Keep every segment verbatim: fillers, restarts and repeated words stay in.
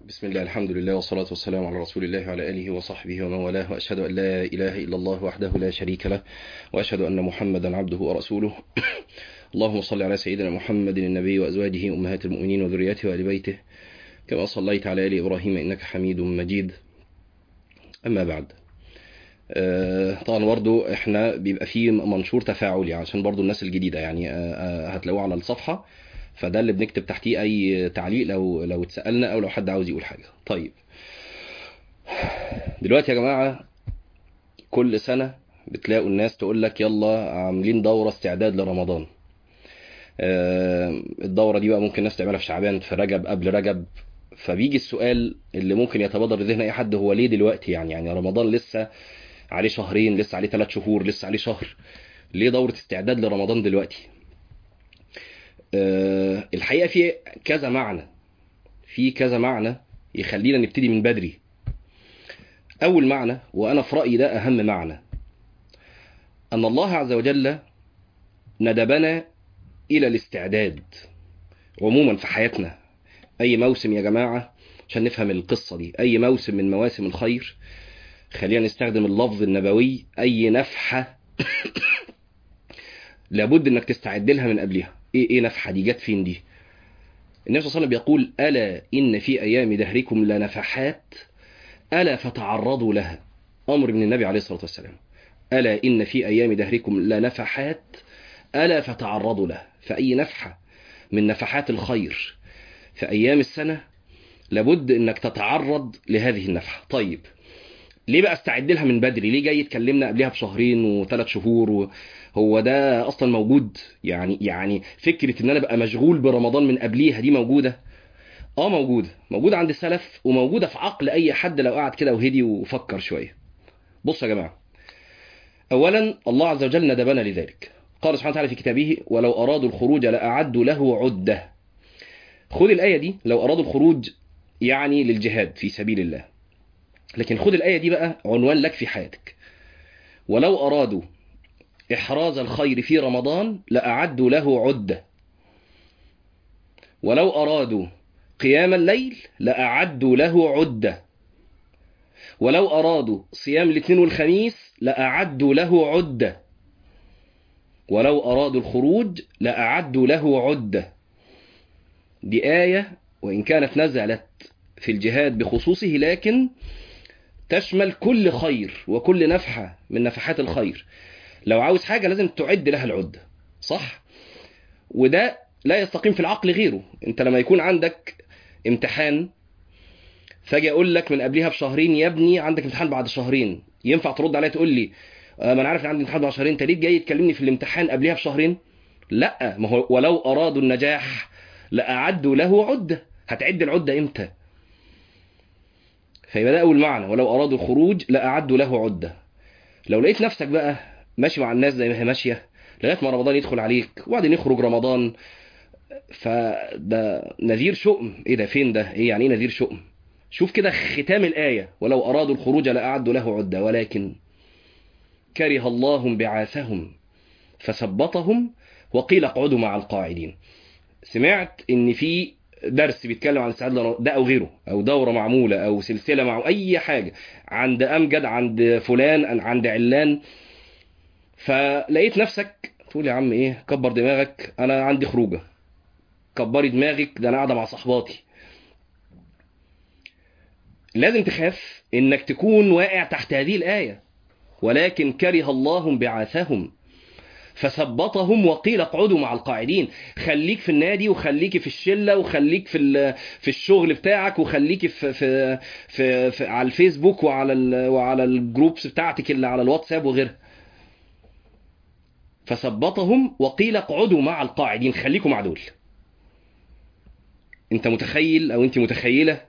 بسم الله، الحمد لله، والصلاة والسلام على رسول الله وعلى آله وصحبه ومن والاه، وأشهد أن لا إله إلا الله وحده لا شريك له، وأشهد أن محمدا عبده ورسوله. اللهم صل على سيدنا محمد النبي وأزواجه أمهات المؤمنين وذريته وآل بيته كما صليت على آل إبراهيم إنك حميد مجيد. أما بعد، آه، طبعا برضو احنا بيبقى فيه منشور تفاعلي عشان برضو الناس الجديدة، يعني آه، آه، هتلاقوه على الصفحة، فده اللي بنكتب تحتيه اي تعليق لو لو اتسألنا او لو حد عاوز يقول حاجة. طيب، دلوقتي يا جماعة كل سنة بتلاقوا الناس تقول لك يلا عاملين دورة استعداد لرمضان. آه، الدورة دي بقى ممكن الناس تعملها في شعبان، في رجب، قبل رجب. فبيجي السؤال اللي ممكن يتبادر لذهن اي حد، هو ليه دلوقتي؟ يعني يعني رمضان لسه عليه شهرين، لسه عليه ثلاث شهور، لسه عليه شهر، ليه دورة استعداد لرمضان دلوقتي؟ أه الحقيقة في كذا معنى، في كذا معنى يخلينا نبتدي من بدري. أول معنى، وأنا في رأيي ده أهم معنى، أن الله عز وجل ندبنا إلى الاستعداد عموما في حياتنا. أي موسم يا جماعة، عشان نفهم القصة دي، أي موسم من مواسم الخير، خلينا نستخدم اللفظ النبوي، أي نفحة لابد انك تستعد لها من قبلها. ايه ايه نفحة دي؟ جت فين دي؟ النبي صلى الله عليه وسلم بيقول: ألا إن في أيام دهركم لنفحات ألا فتعرضوا لها. أمر من النبي عليه الصلاة والسلام: ألا إن في أيام دهركم لنفحات ألا فتعرضوا لها. فأي نفحة من نفحات الخير في أيام السنة لابد إنك تتعرض لهذه النفحة. طيب، ليه بقى استعد لها من بدري؟ ليه جاي تكلمنا قبلها بشهرين وثلاث شهور و... هو ده اصلا موجود؟ يعني يعني فكره ان انا ابقى مشغول برمضان من قبليها دي موجوده؟ اه موجوده، موجوده عند السلف، وموجوده في عقل اي حد لو قعد كده وهدي وفكر شويه. بصوا يا جماعه، اولا الله عز وجل ندبنا لذلك. قال سبحانه وتعالى في كتابه: ولو ارادوا الخروج لاعدوا له عده. خد الايه دي، لو ارادوا الخروج يعني للجهاد في سبيل الله. لكن خد الايه دي بقى عنوان لك في حياتك: ولو ارادوا إحراز الخير في رمضان لأعدوا له عدة. ولو أرادوا قيام الليل لأعدوا له عدة. ولو أرادوا صيام الاثنين والخميس لأعدوا له عدة. ولو أرادوا الخروج لأعدوا له عدة. دي آية وإن كانت نزلت في الجهاد بخصوصه، لكن تشمل كل خير وكل نفحة من نفحات الخير. لو عاوز حاجة لازم تعد لها العدة، صح؟ وده لا يستقيم في العقل غيره. انت لما يكون عندك امتحان، فاجي اقول لك من قبلها بشهرين يا ابني عندك امتحان بعد شهرين، ينفع ترد عليا تقول لي آه ما انا عارف ان عندي امتحان بعد شهرين، انت ليه جاي تكلمني في الامتحان قبلها بشهرين؟ لا، ما هو ولو ارادوا النجاح لاعدوا له عده. هتعد العده امتى؟ فيبقى ده اول معنى: ولو ارادوا الخروج لاعدوا له عده. لو لقيت نفسك بقى ماشي مع الناس زي ما هي ماشيه لغايه ما رمضان يدخل عليك وبعدين يخرج رمضان، فده نذير شؤم. ايه ده؟ فين ده؟ ايه يعني ايه نذير شؤم؟ شوف كده ختام الآية: ولو أرادوا الخروج لأعدوا له عدة ولكن كره الله بعاثهم فثبطهم وقيل اقعدوا مع القاعدين. سمعت ان في درس بيتكلم عن السعادة ده او غيره، او دورة معمولة او سلسلة مع اي حاجة عند امجد، عند فلان، عند علان، فلقيت نفسك تقول يا عم ايه، كبر دماغك، انا عندي خروجه. كبري دماغك، ده انا قاعده مع صحباتي. لازم تخاف انك تكون واقع تحت هذه الآية: ولكن كره الله بعاثهم فثبطهم وقيل اقعدوا مع القاعدين. خليك في النادي، وخليك في الشلة، وخليك في في الشغل بتاعك، وخليك في في في, في على الفيسبوك وعلى ال وعلى الجروبس بتاعتك اللي على الواتساب وغيرها. فثبطهم وقيل اقعدوا مع القاعدين، خليكم مع دول. انت متخيل او انت متخيلة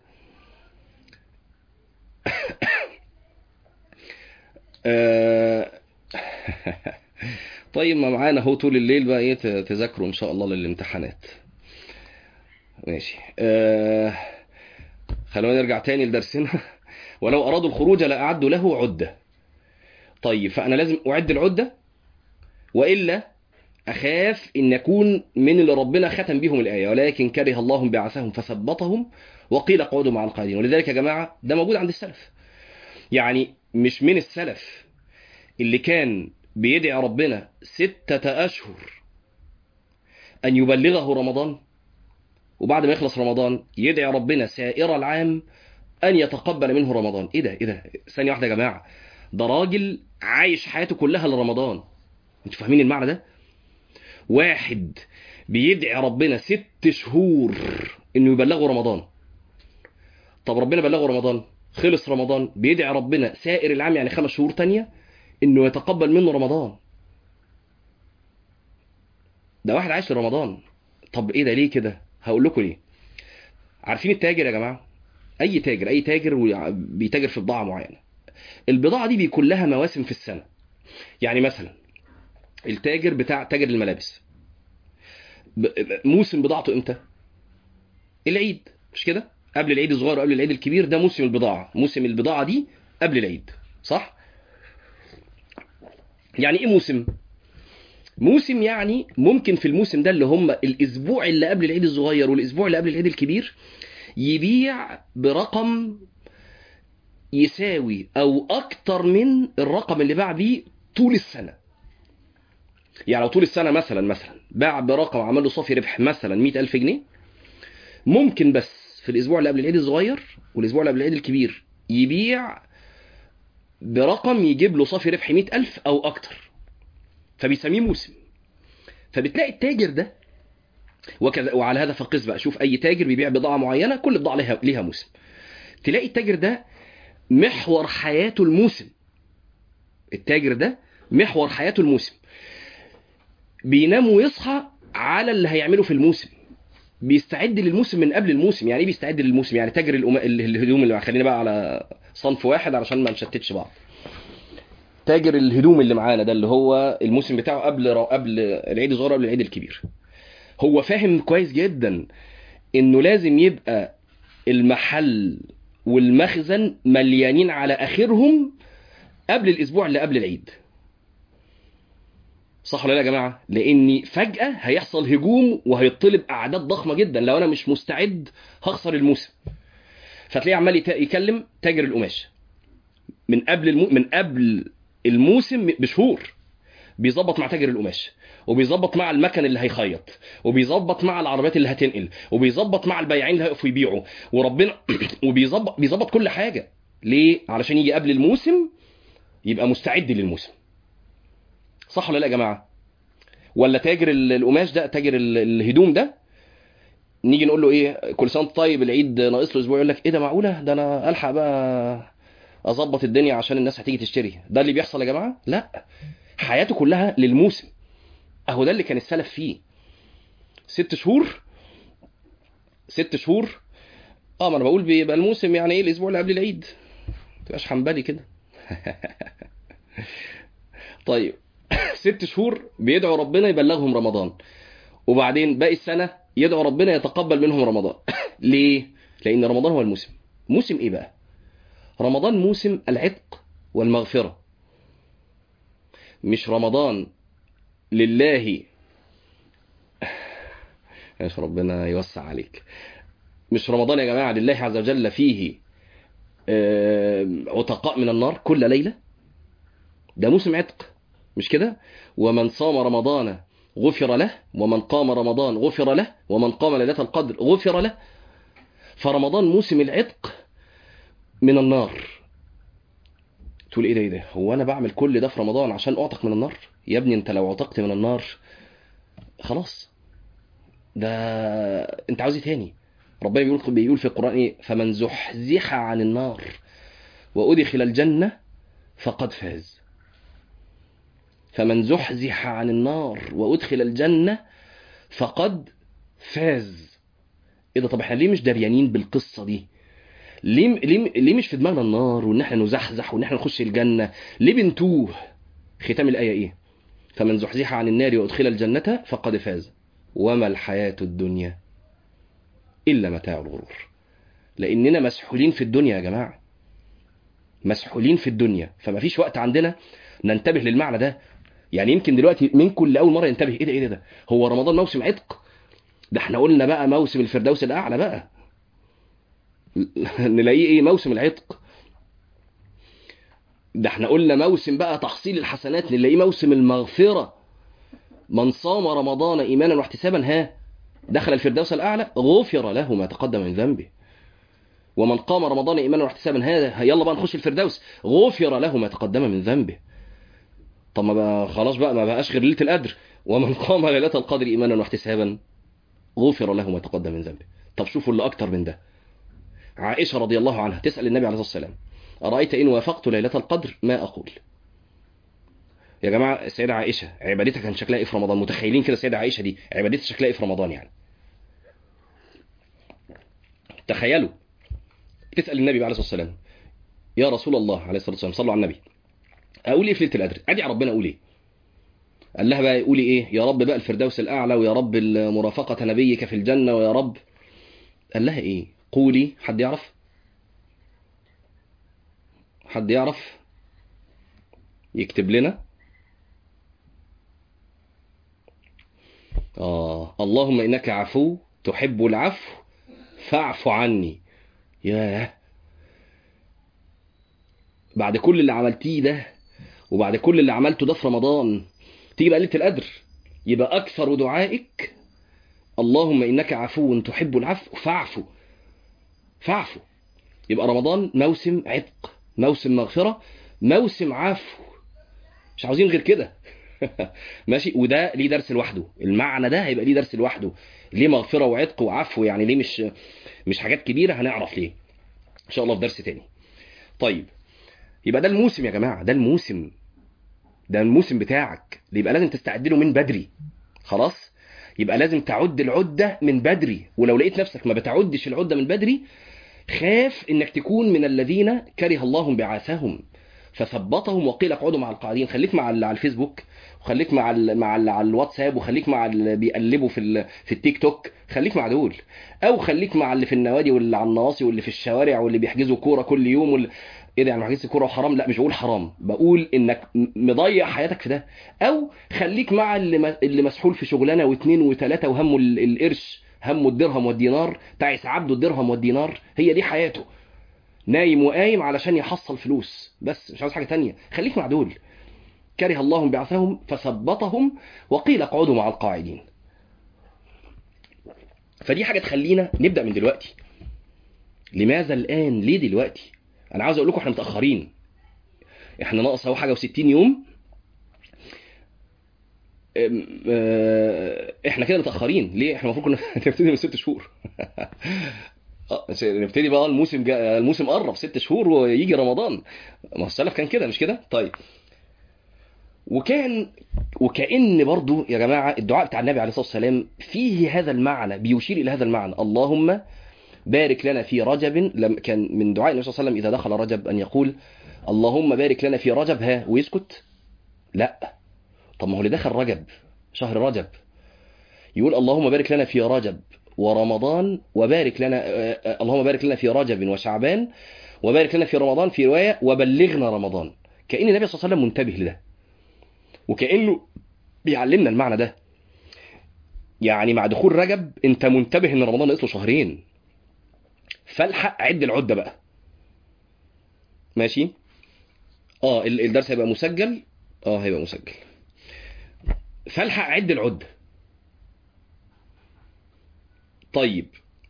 آه طيب، ما معانا هو طول الليل بقى ايه تذاكروا ان شاء الله للامتحانات. ماشي. آه خلونا نرجع تاني لدرسنا. ولو ارادوا الخروج لاعدوا له عده. طيب، فانا لازم اعد العده، والا اخاف ان اكون من اللي ربنا ختم بيهم الايه، ولكن كره الله بعثهم فثبطهم وقيل اقعدوا مع القاعدين. ولذلك يا جماعه ده موجود عند السلف. يعني مش من السلف اللي كان بيدعي ربنا ستة اشهر ان يبلغه رمضان، وبعد ما يخلص رمضان يدعي ربنا سائر العام ان يتقبل منه رمضان؟ ايه ده؟ ايه ده؟ ثانيه واحده يا جماعه، ده راجل عايش حياته كلها لرمضان. انتوا فاهمين المعنى ده؟ واحد بيدعي ربنا ست شهور انه يبلغه رمضان. طب ربنا بلغه رمضان، خلص رمضان، بيدعي ربنا سائر العام يعني خمس شهور تانية انه يتقبل منه رمضان. ده واحد عايش لرمضان. طب ايه ده؟ ليه كده؟ هقول لكم ليه. عارفين التاجر يا جماعه؟ اي تاجر، اي تاجر بيتاجر في بضاعه معينه، البضاعه دي بيكون لها مواسم في السنه. يعني مثلا التاجر بتاع تاجر الملابس، موسم بضاعته امتى؟ العيد، مش كده؟ قبل العيد الصغير وقبل العيد الكبير، ده موسم البضاعه. موسم البضاعه دي قبل العيد، صح؟ يعني ايه موسم؟ موسم يعني ممكن في الموسم ده اللي هم الاسبوع اللي قبل العيد الصغير والاسبوع اللي قبل العيد الكبير يبيع برقم يساوي او اكتر من الرقم اللي باع بيه طول السنه. يعني لو طول السنه مثلا مثلا باع برقم عمل له صافي ربح مثلا مئة ألف جنيه، ممكن بس في الاسبوع اللي قبل العيد الصغير والاسبوع اللي قبل العيد الكبير يبيع برقم يجيب له صافي ربح مئة ألف او اكتر، فبيسميه موسم. فبتلاقي التاجر ده وكذا. وعلى هذا فقس بقى، شوف اي تاجر بيبيع بضاعه معينه، كل بضاعه ليها ليها موسم. تلاقي التاجر ده محور حياته الموسم. التاجر ده محور حياته الموسم، بينام ويصحى على اللي هيعمله في الموسم، بيستعد للموسم من قبل الموسم. يعني ايه بيستعد للموسم؟ يعني تاجر الأم... الهدوم اللي خلينا بقى على صنف واحد علشان ما نشتتش بعض. تاجر الهدوم اللي معانا ده اللي هو الموسم بتاعه قبل قبل العيد الصغير قبل العيد الكبير، هو فاهم كويس جدا انه لازم يبقى المحل والمخزن مليانين على اخرهم قبل الاسبوع اللي قبل العيد. صح ولا لا يا جماعه؟ لاني فجاه هيحصل هجوم وهيطلب اعداد ضخمه جدا، لو انا مش مستعد هخسر الموسم. فتلاقيه عمال يكلم تاجر القماش من قبل المو... من قبل الموسم بشهور، بيظبط مع تاجر القماش، وبيظبط مع المكن اللي هيخيط، وبيظبط مع العربيات اللي هتنقل، وبيظبط مع البياعين اللي هيقفوا يبيعوا، وربنا وبيظبط بيظبط كل حاجه. ليه؟ علشان يجي قبل الموسم يبقى مستعد للموسم. صح ولا لا يا جماعه؟ ولا تاجر القماش ده، تاجر الهدوم ده، نيجي نقول له ايه؟ كل سنه طيب، العيد ناقص له اسبوع، يقول لك ايه ده؟ معقوله؟ ده انا الحق بقى اظبط الدنيا عشان الناس هتيجي تشتري. ده اللي بيحصل يا جماعه؟ لا، حياته كلها للموسم. اهو ده اللي كان السلف فيه. ست شهور ست شهور اه ما انا بقول بيبقى الموسم يعني ايه؟ الاسبوع اللي قبل العيد. ما تبقاش حنبلي كده. طيب ست شهور بيدعوا ربنا يبلغهم رمضان، وبعدين باقي السنه يدعوا ربنا يتقبل منهم رمضان. ليه؟ لان رمضان هو الموسم. موسم ايه بقى؟ رمضان موسم العتق والمغفره. مش رمضان لله، يا ربنا يوسع عليك، مش رمضان يا جماعه لله عز وجل فيه عتقاء من النار كل ليله. ده موسم عتق، مش كده؟ ومن صام رمضان غفر له، ومن قام رمضان غفر له، ومن قام ليلة القدر غفر له. فرمضان موسم العتق من النار. تقول ايه ده؟ ايه ده؟ هو انا بعمل كل ده في رمضان عشان اعتق من النار؟ يا ابني انت لو عتقت من النار خلاص، ده انت عاوز ايه تاني؟ ربنا بيقول بيقول في القرآن ايه؟ فمن زحزح عن النار وادخل الجنة فقد فاز. فمن زحزح عن النار وادخل الجنة فقد فاز. ايه ده؟ طب احنا ليه مش دريانين بالقصة دي؟ ليه ليه ليه مش في دماغنا النار وان احنا نزحزح وان احنا نخش الجنة؟ ليه بنتوه؟ ختام الآية ايه؟ فمن زحزح عن النار وادخل الجنة فقد فاز وما الحياة الدنيا إلا متاع الغرور. لأننا مسحولين في الدنيا يا جماعة، مسحولين في الدنيا، فما فيش وقت عندنا ننتبه للمعنى ده. يعني يمكن دلوقتي منكم اللي اول مره ينتبه، ايه ده ايه ده هو رمضان موسم عتق؟ ده احنا قلنا بقى موسم الفردوس الاعلى بقى. نلاقيه ايه موسم العتق؟ ده احنا قلنا موسم بقى تحصيل الحسنات، نلاقيه موسم المغفره. من صام رمضان ايمانا واحتسابا ها دخل الفردوس الاعلى غفر له ما تقدم من ذنبه. ومن قام رمضان ايمانا واحتسابا هذا يلا بقى نخش الفردوس غفر له ما تقدم من ذنبه. طب ما بقى خلاص بقى ما بقاش غير ليله القدر. ومن قام ليله القدر ايمانا واحتسابا غفر له ما تقدم من ذنبه. طب شوفوا اللي اكتر من ده، عائشه رضي الله عنها تسال النبي عليه الصلاه والسلام ارايت ان وافقت ليله القدر ما اقول. يا جماعه السيده عائشه عبادتها كان شكلها ايه في رمضان؟ متخيلين كده السيده عائشه دي عبادتها شكلها ايه في رمضان؟ يعني تخيلوا تسال النبي عليه الصلاه والسلام يا رسول الله عليه الصلاه والسلام صلوا على النبي اقول ايه في ليله القدر؟ ادعي ربنا اقول ايه؟ قال لها بقى قولي ايه؟ يا رب بقى الفردوس الاعلى، ويا رب مرافقه نبيك في الجنه، ويا رب. قال لها ايه؟ قولي. حد يعرف؟ حد يعرف يكتب لنا؟ اه اللهم انك عفو تحب العفو فاعف عني. ياه، بعد كل اللي عملتيه ده وبعد كل اللي عملته ده في رمضان تيجي بقى ليله القدر يبقى اكثر دعائك اللهم انك عفو تحب العفو فاعفو فاعفو. يبقى رمضان موسم عتق، موسم مغفره، موسم عفو. مش عاوزين غير كده. ماشي. وده ليه درس لوحده، المعنى ده هيبقى ليه درس لوحده. ليه مغفره وعتق وعفو؟ يعني ليه مش مش حاجات كبيره؟ هنعرف ليه ان شاء الله في درس تاني. طيب يبقى ده الموسم يا جماعه، ده الموسم، ده الموسم بتاعك اللي يبقى لازم تستعد له من بدري. خلاص، يبقى لازم تعد العده من بدري. ولو لقيت نفسك ما بتعدش العده من بدري خاف انك تكون من الذين كره الله بعاثهم فثبطهم وقيل اقعدوا مع القاعدين. خليك مع اللي على الفيسبوك، وخليك مع ال مع اللي على الواتساب، وخليك مع اللي بيقلبوا في ال في التيك توك. خليك مع دول، او خليك مع اللي في النوادي واللي على النواصي واللي في الشوارع واللي بيحجزوا كوره كل يوم واللي... ايه ده يعني حجز كوره وحرام؟ لا مش بقول حرام، بقول انك م- مضيع حياتك في ده. او خليك مع اللي م- اللي مسحول في شغلانه واثنين وثلاثه وهمه ال- القرش، همه الدرهم والدينار، تعس عبده الدرهم والدينار، هي دي حياته، نايم وقايم علشان يحصل فلوس بس، مش عاوز حاجه تانية. خليك مع دول، كره الله بعثهم فثبطهم وقيل اقعدوا مع القاعدين. فدي حاجه تخلينا نبدا من دلوقتي. لماذا الان؟ ليه دلوقتي؟ انا عاوز اقول لكم احنا متاخرين، احنا ناقص اهو حاجه و60 يوم. أم- آه، احنا كده متاخرين ليه؟ احنا المفروض كنا نبتدي من ست شهور. آه، نبتدي بقى الموسم جا... الموسم قرب ست شهور ويجي رمضان. ما هو السلف كان كده مش كده؟ طيب، وكان وكأن برضو يا جماعة الدعاء بتاع النبي عليه الصلاة والسلام فيه هذا المعنى، بيشير إلى هذا المعنى. اللهم بارك لنا في رجب. لم كان من دعاء النبي صلى الله عليه وسلم إذا دخل رجب أن يقول اللهم بارك لنا في رجب ها ويسكت؟ لا. طب ما هو اللي دخل رجب شهر رجب يقول اللهم بارك لنا في رجب ورمضان وبارك لنا آه، آه، اللهم بارك لنا في رجب وشعبان وبارك لنا في رمضان، في رواية وبلغنا رمضان. كأن النبي صلى الله عليه وسلم منتبه لده، وكأنه بيعلمنا المعنى ده. يعني مع دخول رجب انت منتبه ان رمضان ناقص له شهرين، فالحق عد العده بقى. ماشي. اه ال- الدرس هيبقى مسجل. اه هيبقى مسجل. فالحق عد العده. طيب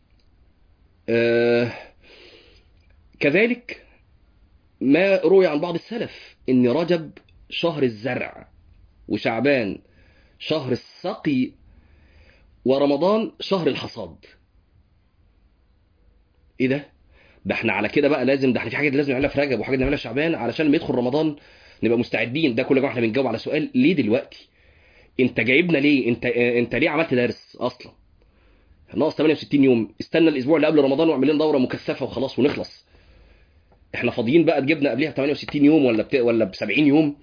آه كذلك ما روي عن بعض السلف ان رجب شهر الزرع، وشعبان شهر السقي، ورمضان شهر الحصاد. ايه ده؟ ده احنا على كده بقى لازم، ده احنا في حاجات لازم نعملها في رجب وحاجات نعملها في شعبان علشان لما يدخل رمضان نبقى مستعدين. ده كل جماعه احنا بنجاوب على سؤال ليه دلوقتي؟ انت جايبنا ليه؟ انت انت ليه عملت درس اصلا؟ ناقص ثمانية وستين يوم، استنى الاسبوع اللي قبل رمضان واعمل لنا دوره مكثفه وخلاص ونخلص. احنا فاضيين بقى تجيبنا قبلها ب ثمانية وستين يوم ولا بت... ولا ب سبعين يوم؟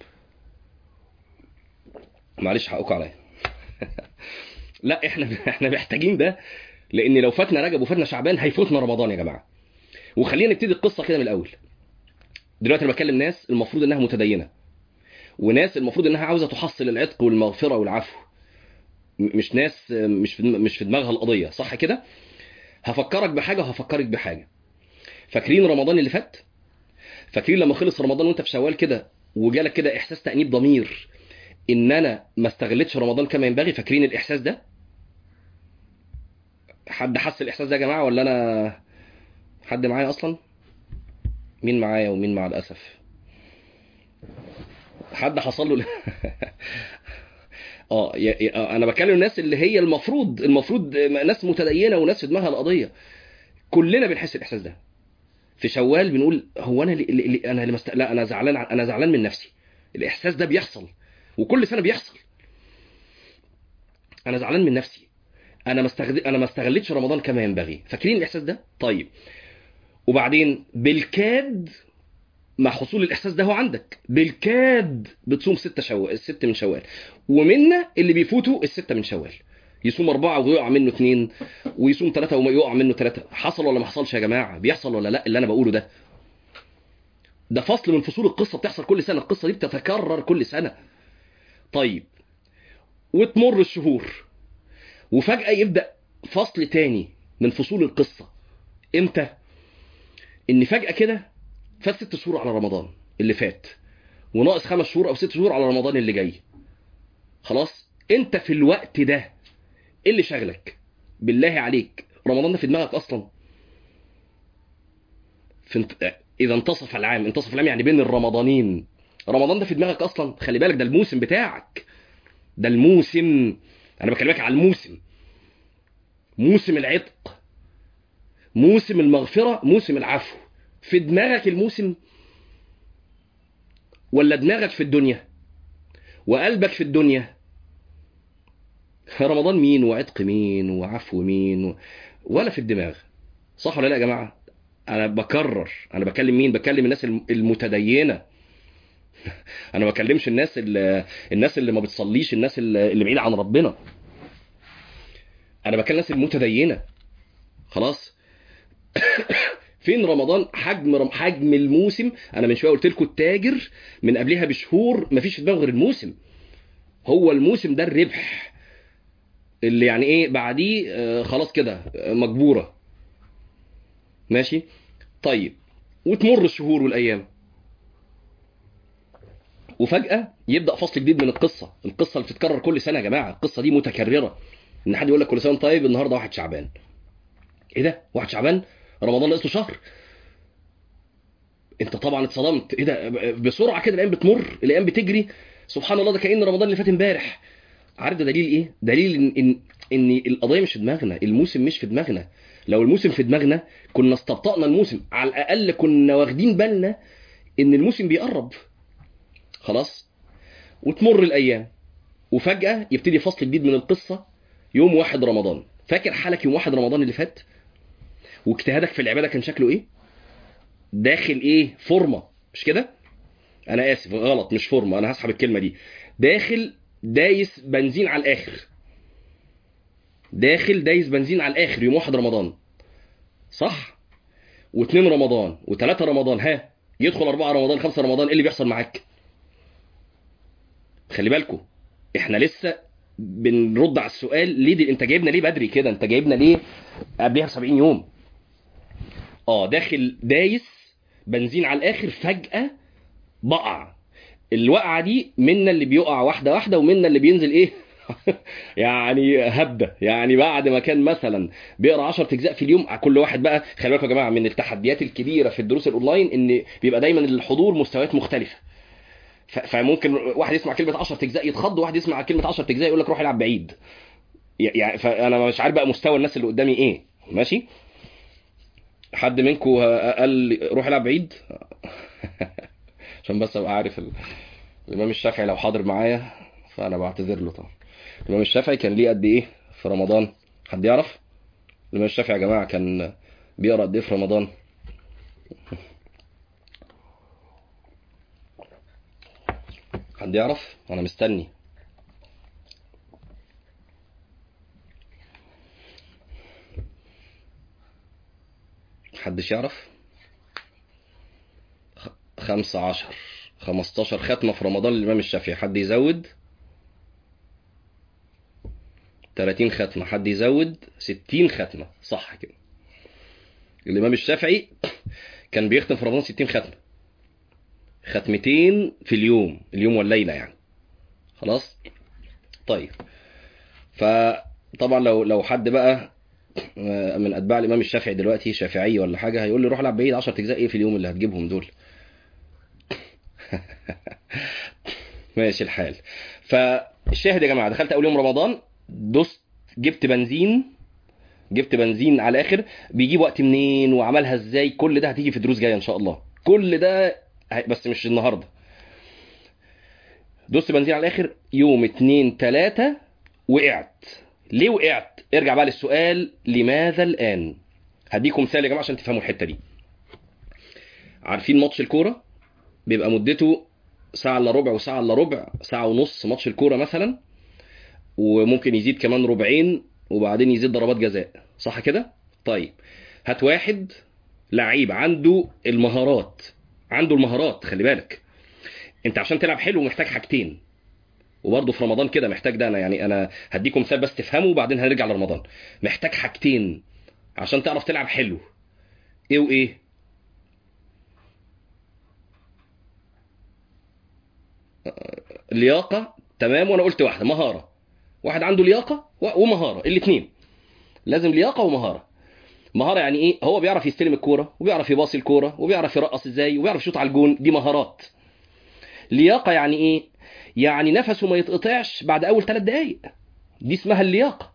معلش حقكم عليا. لا احنا احنا محتاجين ده، لان لو فاتنا رجب وفاتنا شعبان هيفوتنا رمضان يا جماعه. وخلينا نبتدي القصه كده من الاول. دلوقتي انا بكلم ناس المفروض انها متدينه، وناس المفروض انها عاوزه تحصل العتق والمغفره والعفو، مش ناس مش في مش في دماغها القضيه، صح كده؟ هفكرك بحاجه وهفكرك بحاجه. فاكرين رمضان اللي فات؟ فاكرين لما خلص رمضان وانت في شوال كده وجالك كده احساس تأنيب ضمير ان انا ما استغلتش رمضان كما ينبغي؟ فاكرين الاحساس ده؟ حد حس الاحساس ده يا جماعه ولا انا؟ حد معايا اصلا؟ مين معايا ومين مع الاسف؟ حد حصل له اه يا- يا- انا بكلم الناس اللي هي المفروض المفروض ناس متدينه وناس في دماغها القضيه. كلنا بنحس الاحساس ده في شوال، بنقول هو انا اللي اللي انا اللي مست... لا انا زعلان، انا زعلان من نفسي. الاحساس ده بيحصل وكل سنه بيحصل. انا زعلان من نفسي، انا ما استغل... انا ما استغلتش رمضان كما ينبغي. فاكرين الاحساس ده؟ طيب، وبعدين بالكاد مع حصول الاحساس ده هو عندك بالكاد بتصوم ستة شوال، الست من شوال، ومنا اللي بيفوتوا الستة من شوال، يصوم أربعة ويقع منه اثنين، ويصوم ثلاثة ويقع منه ثلاثة. حصل ولا ما حصلش يا جماعة؟ بيحصل ولا لا اللي أنا بقوله ده؟ ده فصل من فصول القصة بتحصل كل سنة، القصة دي بتتكرر كل سنة. طيب، وتمر الشهور وفجأة يبدأ فصل تاني من فصول القصة. امتى؟ ان فجأة كده فات ست شهور على رمضان اللي فات، وناقص خمس شهور او ست شهور على رمضان اللي جاي. خلاص، انت في الوقت ده ايه اللي شغلك؟ بالله عليك، رمضان ده في دماغك اصلا؟ في انت... اذا انتصف العام، انتصف العام يعني بين الرمضانين، رمضان ده في دماغك اصلا؟ خلي بالك، ده الموسم بتاعك، ده الموسم. انا بكلمك على الموسم، موسم العتق، موسم المغفرة، موسم العفو. في دماغك الموسم ولا دماغك في الدنيا وقلبك في الدنيا؟ رمضان مين وعتق مين وعفو مين و... ولا في الدماغ. صح ولا لا يا جماعة؟ انا بكرر، انا بكلم مين؟ بكلم الناس الم- المتدينة. انا ما بكلمش الناس اللي الناس اللي ما بتصليش، الناس اللي اللي بعيدة عن ربنا. انا بكلم الناس المتدينة. خلاص. فين رمضان؟ حجم رم... حجم الموسم. انا من شويه قلت لكم التاجر من قبلها بشهور مفيش في دماغه غير الموسم. هو الموسم ده الربح اللي يعني ايه بعديه، آه خلاص كده، آه مجبوره. ماشي. طيب، وتمر الشهور والايام، وفجاه يبدا فصل جديد من القصه. القصه اللي بتتكرر كل سنه يا جماعه، القصه دي متكرره. ان حد يقول لك كل سنه وأنت طيب، النهارده واحد شعبان. ايه ده واحد شعبان؟ رمضان ناقص له شهر. انت طبعا اتصدمت، ايه ده؟ بسرعه كده الايام بتمر، الايام بتجري. سبحان الله، ده كأن رمضان اللي فات امبارح. عارف ده دليل ايه؟ دليل ان ان ان القضيه مش في دماغنا، الموسم مش في دماغنا. لو الموسم في دماغنا كنا استبطأنا الموسم، على الاقل كنا واخدين بالنا ان الموسم بيقرب. خلاص. وتمر الايام وفجأة يبتدي فصل جديد من القصة. يوم واحد رمضان، فاكر حالك يوم واحد رمضان اللي فات؟ واجتهادك في العبادة كان شكله ايه؟ داخل ايه؟ فورمة، مش كده؟ انا اسف، غلط، مش فورمة، انا هسحب الكلمة دي. داخل دايس بنزين على الاخر، داخل دايس بنزين على الاخر يوم واحد رمضان. صح؟ واثنين رمضان وثلاثة رمضان، ها، يدخل أربعة رمضان، خمسة رمضان، ايه اللي بيحصل معاك؟ خلي بالكم، احنا لسه بنرد على السؤال ليه دي، انت جايبنا ليه بدري كده؟ انت جايبنا ليه قبلها ب سبعين يوم؟ اه، داخل دايس بنزين على الاخر، فجأة بقع. الوقعة دي منا اللي بيقع واحدة واحدة، ومنا اللي بينزل ايه يعني هبدة. يعني بعد ما كان مثلا بيقرا عشرة اجزاء في اليوم، كل واحد بقى، خلي بالكم يا جماعة، من التحديات الكبيرة في الدروس الاونلاين ان بيبقى دايما الحضور مستويات مختلفة. ف- فممكن واحد يسمع كلمة عشرة اجزاء يتخض، وواحد يسمع كلمة عشرة اجزاء يقول لك روح العب بعيد. يعني فانا مش عارف بقى مستوى الناس اللي قدامي ايه. ماشي. حد منكم قال روح العب بعيد؟ عشان بس ابقى عارف ال... الامام الشافعي لو حاضر معايا فانا بعتذر له طبعا. الامام الشافعي كان ليه قد ايه في رمضان؟ حد يعرف؟ الامام الشافعي يا جماعه كان بيقرا قد ايه في رمضان؟ حد يعرف؟ انا مستني. محدش يعرف؟ خمسة عشر. خمستاشر ختمة في رمضان للإمام الشافعي، حد يزود؟ تلاتين ختمة، حد يزود؟ ستين ختمة، صح كده. الإمام الشافعي كان بيختم في رمضان ستين ختمة، ختمتين في اليوم، اليوم والليلة يعني. خلاص طيب. فطبعا لو لو حد بقى من اتباع الامام الشافعي دلوقتي شافعي ولا حاجه، هيقول لي روح العب بعيد، عشرة اجزاء ايه في اليوم اللي هتجيبهم دول؟ ماشي الحال. فالشاهد يا جماعه، دخلت اول يوم رمضان، دوست، جبت بنزين، جبت بنزين على الاخر. بيجيب وقت منين وعملها ازاي، كل ده هتيجي في دروس جايه ان شاء الله، كل ده بس مش النهارده. دوست بنزين على الاخر، يوم اتنين تلاتة وقعت. ليه وقعت؟ ارجع بقى للسؤال، لماذا الان؟ هديكم مثال يا جماعه عشان تفهموا الحته دي. عارفين ماتش الكوره بيبقى مدته ساعه الا ربع وساعه الا ربع، ساعه ونص ماتش الكوره مثلا، وممكن يزيد كمان ربعين وبعدين يزيد ضربات جزاء، صح كده؟ طيب هات واحد لعيب عنده المهارات، عنده المهارات، خلي بالك انت عشان تلعب حلو محتاج حاجتين، وبرضه في رمضان كده محتاج ده. انا يعني انا هديكم مثال بس تفهموا وبعدين هنرجع لرمضان. محتاج حاجتين عشان تعرف تلعب حلو. ايه وايه؟ لياقه، تمام، وانا قلت واحده مهاره. واحد عنده لياقه ومهاره، الاثنين لازم لياقه ومهاره. مهاره يعني ايه؟ هو بيعرف يستلم الكوره وبيعرف يباصي الكوره وبيعرف يرقص ازاي وبيعرف يشوط على الجون، دي مهارات. لياقه يعني ايه؟ يعني نفسه ما يتقطعش بعد اول ثلاث دقائق، دي اسمها اللياقه.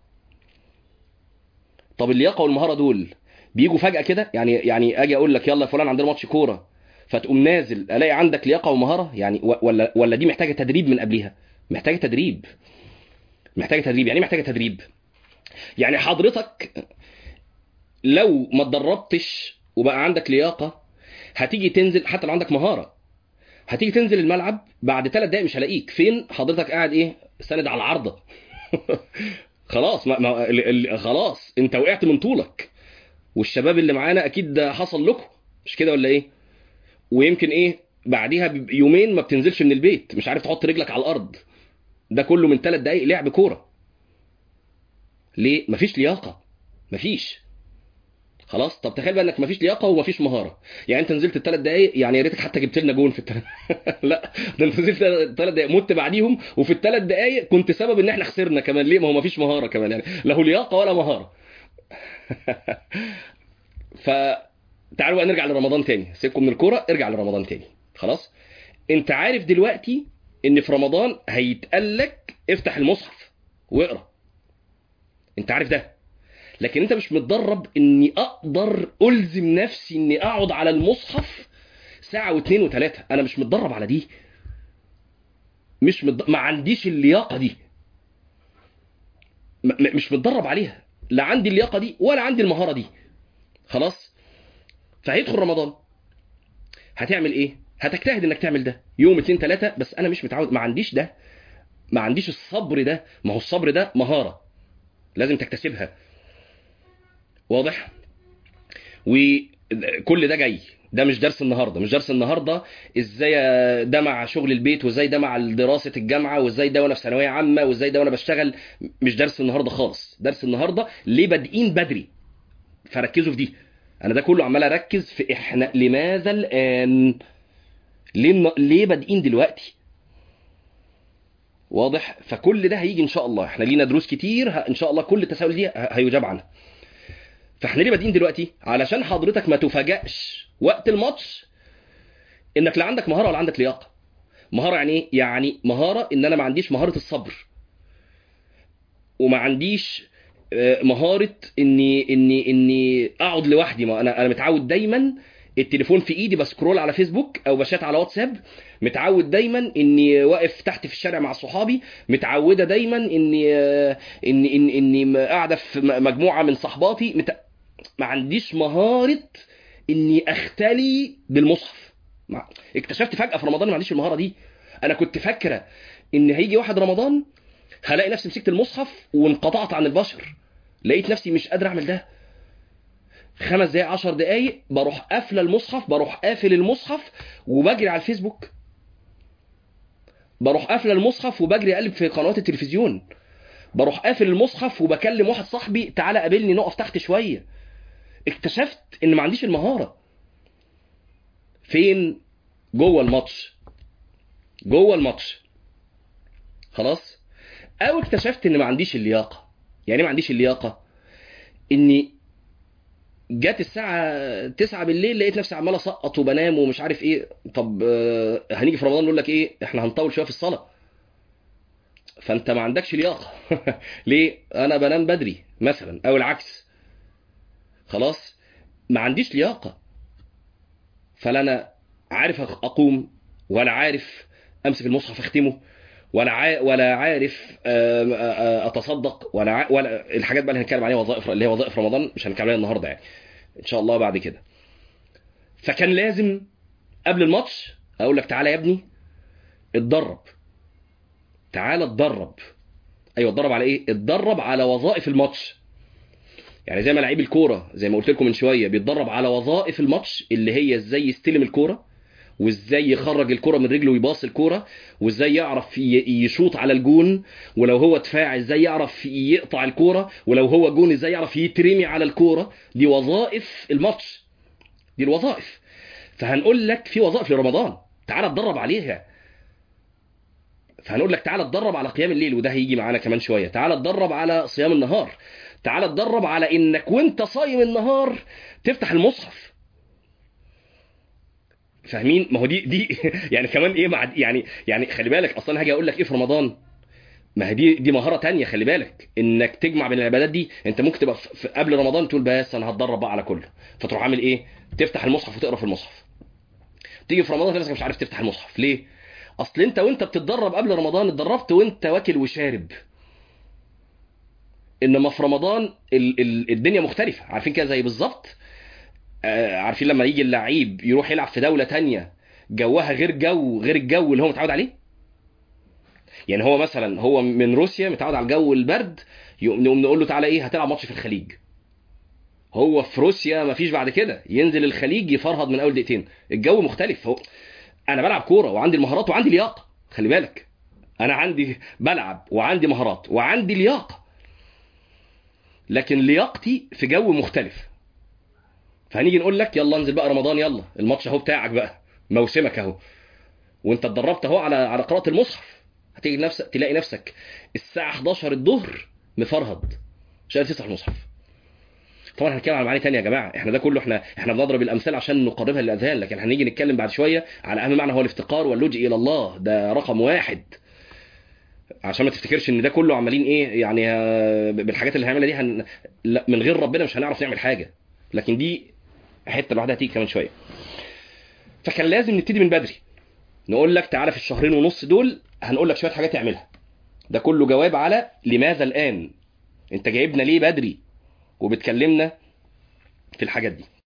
طب اللياقه والمهاره دول بيجوا فجاه كده؟ يعني يعني اجي اقول لك يلا يا فلان عندنا ماتش كوره، فتقوم نازل الاقي عندك لياقه ومهاره يعني؟ ولا ولا دي محتاجه تدريب من قبلها؟ محتاجه تدريب، محتاجه تدريب. يعني محتاجه تدريب، يعني حضرتك لو ما اتدربتش وبقى عندك لياقه، هتيجي تنزل حتى لو عندك مهاره، هتيجي تنزل الملعب بعد ثلاث دقايق مش هلاقيك فين، حضرتك قاعد ايه، ساند على العارضه. خلاص ما ما ال- ال- خلاص انت وقعت من طولك. والشباب اللي معانا اكيد ده حصل لكم، مش كده ولا ايه؟ ويمكن ايه بعديها بيومين ما بتنزلش من البيت، مش عارف تحط رجلك على الارض. ده كله من ثلاث دقايق لعب كوره. ليه؟ مفيش لياقه، مفيش. خلاص طب تخيل بقى انك مفيش لياقه ومفيش مهاره، يعني انت نزلت الثلاث دقايق، يعني يا ريتك حتى جبت لنا جون في الثلاث. لا ده انت نزلت ثلاث دقايق مت بعديهم، وفي الثلاث دقايق كنت سبب ان احنا خسرنا كمان. ليه؟ ما هو مفيش مهاره كمان، يعني لا لياقه ولا مهاره. فتعالوا بقى نرجع لرمضان تاني، سيبكم من الكوره، ارجع لرمضان تاني. خلاص انت عارف دلوقتي ان في رمضان هيتقال لك افتح المصحف واقرا، انت عارف ده، لكن انت مش متدرب اني اقدر الزم نفسي اني اقعد على المصحف ساعه واثنين وثلاثه. انا مش متدرب على دي، مش مد... ما عنديش اللياقه دي، م... مش متدرب عليها، لا عندي اللياقه دي ولا عندي المهاره دي. خلاص فهيدخل رمضان هتعمل ايه؟ هتجتهد انك تعمل ده يوم اتنين تلاته، بس انا مش متعود، ما عنديش ده، ما عنديش الصبر ده. ما هو الصبر ده مهاره لازم تكتسبها، واضح؟ وكل ده جاي، ده مش درس النهارده، مش درس النهارده ازاي ده مع شغل البيت، وازاي ده مع دراسه الجامعه، وازاي ده وانا في ثانويه عامه، وازاي ده وانا بشتغل. مش درس النهارده خالص. درس النهارده ليه بادئين بدري، فركزوا في دي. انا ده كله عمال اركز في احنا لماذا الان، ليه ليه بادئين دلوقتي، واضح؟ فكل ده هيجي ان شاء الله، احنا لينا دروس كتير ان شاء الله، كل التساؤل دي هيجاب عنها. فاحنا ليه بادئين دلوقتي؟ علشان حضرتك ما تفاجئش وقت الماتش انك لا عندك مهاره ولا عندك لياقه. مهاره يعني ايه؟ يعني مهاره ان انا ما عنديش مهاره الصبر، وما عنديش مهاره اني اني اني اقعد لوحدي. ما انا انا متعود دايما التليفون في ايدي بسكرول على فيسبوك او بشات على واتساب، متعود دايما اني واقف تحت في الشارع مع صحابي، متعوده دايما اني اني اني, إني قاعده في مجموعه من صحباتي. مت... ما عنديش مهاره اني اختلي بالمصحف. ما... اكتشفت فجاه في رمضان ما عنديش المهاره دي. انا كنت فاكره ان هيجي واحد رمضان هلاقي نفسي مسكت المصحف وانقطعت عن البشر، لقيت نفسي مش قادر اعمل ده. خمس دقايق عشر دقايق بروح قافله المصحف، بروح قافل المصحف وبجري على الفيسبوك، بروح قافل المصحف وبجري اقلب في قنوات التلفزيون، بروح قافل المصحف وبكلم واحد صاحبي تعالى قابلني نقف تحت شويه. اكتشفت ان ما عنديش المهاره. فين؟ جوه الماتش، جوه الماتش. خلاص. او اكتشفت ان ما عنديش اللياقه. يعني ما عنديش اللياقه اني جت الساعه تسعة بالليل لقيت نفسي عمال اسقط وبنام ومش عارف ايه. طب آه، هنيجي في رمضان نقول لك ايه، احنا هنطول شويه في الصلاه، فانت ما عندكش لياقه. ليه؟ انا بنام بدري مثلا او العكس. خلاص. ما عنديش لياقه، فلا انا عارف اقوم، ولا عارف امسك المصحف اختمه، ولا عا... ولا عارف آم، آ- آ- اتصدق، ولا ع... ولا الحاجات بقى اللي هنتكلم عليها وظائف اللي هي وظائف رمضان مش هنتكلم عليها النهارده يعني، ان شاء الله بعد كده. فكان لازم قبل الماتش اقول لك تعالى يا ابني اتدرب، تعالى اتدرب. ايوه اتدرب على ايه؟ اتدرب على وظائف الماتش. يعني زي ما لعيب الكوره زي ما قلت لكم من شويه بيتدرب على وظائف الماتش اللي هي ازاي يستلم الكوره، وازاي يخرج الكرة من رجله ويباص الكرة، وازاي يعرف ي- يشوط على الجون، ولو هو دفاع ازاي يعرف يقطع الكرة، ولو هو جون ازاي يعرف يترمي على الكرة. دي وظائف الماتش، دي الوظائف. فهنقول لك في وظائف لرمضان تعال اتدرب عليها. فهنقول لك تعال اتدرب على قيام الليل، وده هيجي معانا كمان شوية. تعال اتدرب على صيام النهار، تعال اتدرب على انك وانت صايم النهار تفتح المصحف. فاهمين؟ ما هو دي دي يعني كمان ايه مع يعني يعني خلي بالك اصلا هاجي اقول لك ايه في رمضان. ما هي دي دي مهاره تانية. خلي بالك انك تجمع بين العبادات دي. انت ممكن تبقى في في- قبل رمضان تقول بس انا هتدرب بقى على كله، فتروح عامل ايه؟ تفتح المصحف وتقرا في المصحف. تيجي في رمضان تلاقي نفسك مش عارف تفتح المصحف. ليه؟ اصل انت وانت بتتدرب قبل رمضان اتدربت وانت واكل وشارب. انما في رمضان ال ال الدنيا مختلفه. عارفين كده زي بالظبط. آه عارفين لما يجي اللعيب يروح يلعب في دوله تانية جوها غير جو غير الجو اللي هو متعود عليه. يعني هو مثلا هو من روسيا متعود على الجو البرد، يقوم نقوم نقول له تعالى ايه هتلعب ماتش في الخليج. هو في روسيا مفيش بعد كده، ينزل الخليج يفرهد من اول دقيقتين. الجو مختلف. هو انا بلعب كوره وعندي المهارات وعندي لياقه. خلي بالك انا عندي بلعب وعندي مهارات وعندي لياقه، لكن لياقتي في جو مختلف. فهنيجي نقول لك يلا انزل بقى رمضان، يلا الماتش اهو بتاعك بقى، موسمك اهو، وانت اتدربت اهو على على قراءه المصحف. هتيجي نفسك تلاقي نفسك الساعه حداشر الظهر مفرهد مش قادر تفتح المصحف. طبعا هنتكلم على معاني تانية يا جماعه. احنا ده كله احنا احنا بنضرب الامثال عشان نقربها للاذهان، لكن هنيجي نتكلم بعد شويه على اهم معنى هو الافتقار واللجوء الى الله. ده رقم واحد. عشان ما تفتكرش ان ده كله عمالين ايه يعني آه، بالحاجات اللي هنعملها دي هن... لا، من غير ربنا مش هنعرف نعمل حاجه. لكن دي حته لوحدها هتيجي كمان شويه. فكان لازم نبتدي من بدري. نقول لك تعالى في الشهرين ونص دول هنقول لك شويه حاجات تعملها. ده كله جواب على لماذا الان. انت جايبنا ليه بدري وبتكلمنا في الحاجات دي.